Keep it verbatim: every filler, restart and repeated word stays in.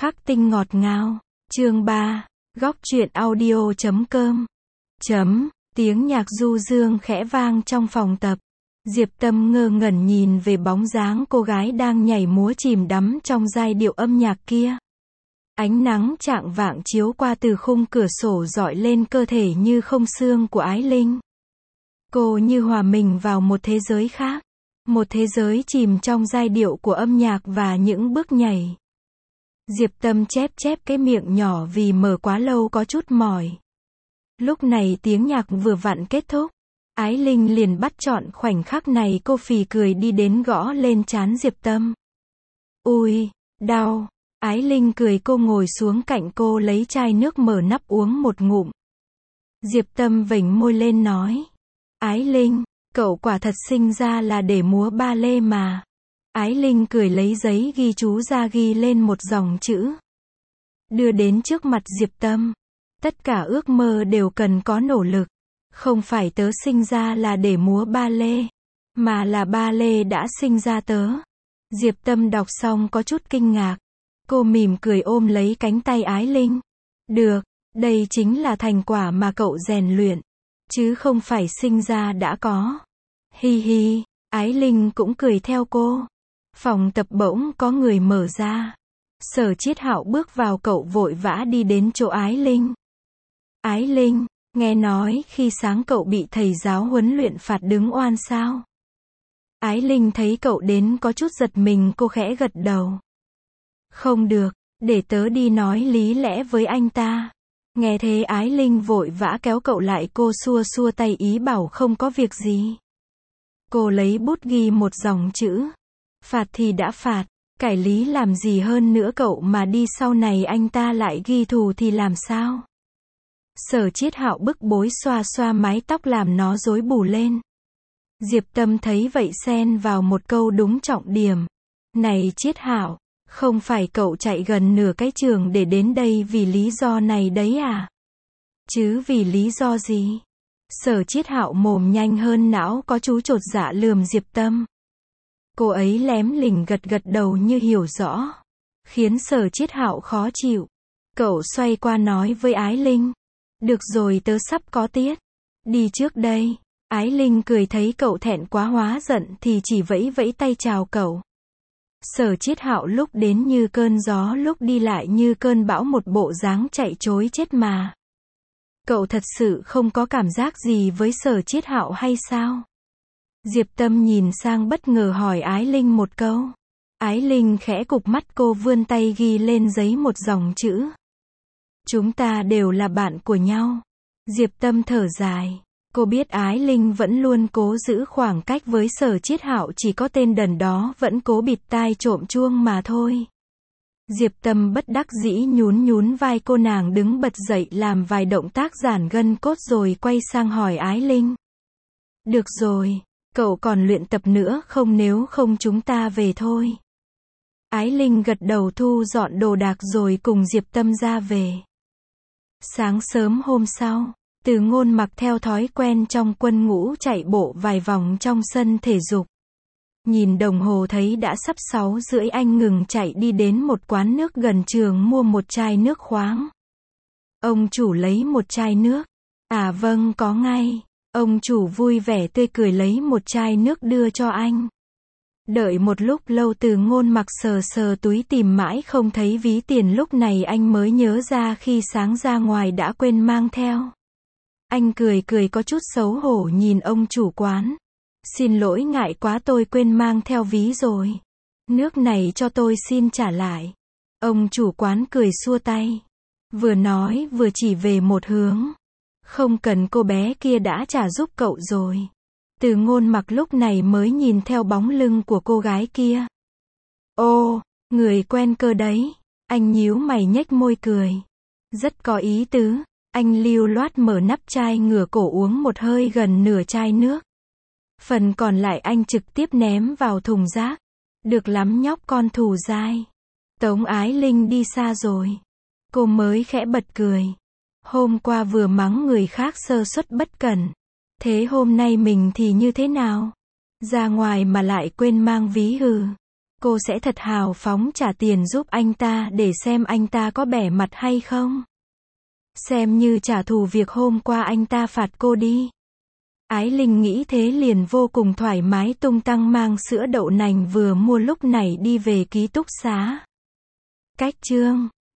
khắc tinh ngọt ngào. Chương ba. Góc truyện audio chấm com. Chấm. Tiếng nhạc du dương khẽ vang trong phòng tập. Diệp Tâm ngơ ngẩn nhìn về bóng dáng cô gái đang nhảy múa chìm đắm trong giai điệu âm nhạc kia. Ánh nắng chạng vạng chiếu qua từ khung cửa sổ rọi lên cơ thể như không xương của Ái Linh. Cô như hòa mình vào một thế giới khác. Một thế giới chìm trong giai điệu của âm nhạc và những bước nhảy. Diệp Tâm chép chép cái miệng nhỏ vì mở quá lâu có chút mỏi. Lúc này tiếng nhạc vừa vặn kết thúc. Ái Linh liền bắt chọn khoảnh khắc này, cô phì cười đi đến gõ lên trán Diệp Tâm. Ui, đau. Ái Linh cười, cô ngồi xuống cạnh cô lấy chai nước mở nắp uống một ngụm. Diệp Tâm vểnh môi lên nói. Ái Linh, cậu quả thật sinh ra là để múa ba lê mà. Ái Linh cười lấy giấy ghi chú ra ghi lên một dòng chữ. Đưa đến trước mặt Diệp Tâm. Tất cả ước mơ đều cần có nỗ lực. Không phải tớ sinh ra là để múa ba lê, mà là ba lê đã sinh ra tớ. Diệp Tâm đọc xong có chút kinh ngạc. Cô mỉm cười ôm lấy cánh tay Ái Linh. Được, đây chính là thành quả mà cậu rèn luyện, chứ không phải sinh ra đã có. Hi hi, Ái Linh cũng cười theo cô. Phòng tập bỗng có người mở ra. Sở Chiết Hạo bước vào, cậu vội vã đi đến chỗ Ái Linh. Ái Linh, nghe nói khi sáng cậu bị thầy giáo huấn luyện phạt đứng oan sao? Ái Linh thấy cậu đến có chút giật mình, cô khẽ gật đầu. Không được, để tớ đi nói lý lẽ với anh ta. Nghe thế Ái Linh vội vã kéo cậu lại, cô xua xua tay ý bảo không có việc gì. Cô lấy bút ghi một dòng chữ. Phạt thì đã phạt, cải lý làm gì hơn nữa, cậu mà đi sau này anh ta lại ghi thù thì làm sao? Sở Chiết Hạo bức bối xoa xoa mái tóc làm nó rối bù lên. Diệp Tâm thấy vậy xen vào một câu đúng trọng điểm. Này Chiết Hạo, không phải cậu chạy gần nửa cái trường để đến đây vì lý do này đấy à? Chứ vì lý do gì? Sở Chiết Hạo mồm nhanh hơn não, có chú chột dạ lườm Diệp Tâm. Cô ấy lém lỉnh gật gật đầu như hiểu rõ, khiến Sở Chiết Hạo khó chịu. Cậu xoay qua nói với Ái Linh. Được rồi, tớ sắp có tiết. Đi trước đây. Ái Linh cười thấy cậu thẹn quá hóa giận thì chỉ vẫy vẫy tay chào cậu. Sở Chiết Hạo lúc đến như cơn gió, lúc đi lại như cơn bão, một bộ dáng chạy trối chết mà. Cậu thật sự không có cảm giác gì với Sở Chiết Hạo hay sao? Diệp Tâm nhìn sang bất ngờ hỏi Ái Linh một câu. Ái Linh khẽ cụp mắt, cô vươn tay ghi lên giấy một dòng chữ. Chúng ta đều là bạn của nhau. Diệp Tâm thở dài. Cô biết Ái Linh vẫn luôn cố giữ khoảng cách với Sở Chiết Hạo, chỉ có tên đần đó vẫn cố bịt tai trộm chuông mà thôi. Diệp Tâm bất đắc dĩ nhún nhún vai, cô nàng đứng bật dậy làm vài động tác giãn gân cốt rồi quay sang hỏi Ái Linh. Được rồi, cậu còn luyện tập nữa không, nếu không chúng ta về thôi. Ái Linh gật đầu thu dọn đồ đạc rồi cùng Diệp Tâm ra về. Sáng sớm hôm sau, Từ Ngôn mặc theo thói quen trong quân ngũ chạy bộ vài vòng trong sân thể dục. Nhìn đồng hồ thấy đã sắp sáu rưỡi, anh ngừng chạy đi đến một quán nước gần trường mua một chai nước khoáng. Ông chủ lấy một chai nước. À vâng, có ngay. Ông chủ vui vẻ tươi cười lấy một chai nước đưa cho anh. Đợi một lúc lâu, Từ Ngôn mặc sờ sờ túi tìm mãi không thấy ví tiền, lúc này anh mới nhớ ra khi sáng ra ngoài đã quên mang theo. Anh cười cười có chút xấu hổ nhìn ông chủ quán. Xin lỗi, ngại quá, tôi quên mang theo ví rồi. Nước này cho tôi xin trả lại. Ông chủ quán cười xua tay. Vừa nói vừa chỉ về một hướng. Không cần, cô bé kia đã trả giúp cậu rồi. Từ Ngôn mặc lúc này mới nhìn theo bóng lưng của cô gái kia. Ô, người quen cơ đấy. Anh nhíu mày nhếch môi cười. Rất có ý tứ. Anh lưu loát mở nắp chai, ngửa cổ uống một hơi gần nửa chai nước. Phần còn lại anh trực tiếp ném vào thùng rác. Được lắm nhóc con thù dai. Tống Ái Linh đi xa rồi. Cô mới khẽ bật cười. Hôm qua vừa mắng người khác sơ suất bất cẩn. Thế hôm nay mình thì như thế nào? Ra ngoài mà lại quên mang ví hừ. cô sẽ thật hào phóng trả tiền giúp anh ta để xem anh ta có bẻ mặt hay không. Xem như trả thù việc hôm qua anh ta phạt cô đi. Ái Linh nghĩ thế liền vô cùng thoải mái tung tăng mang sữa đậu nành vừa mua lúc này đi về ký túc xá. Cách chương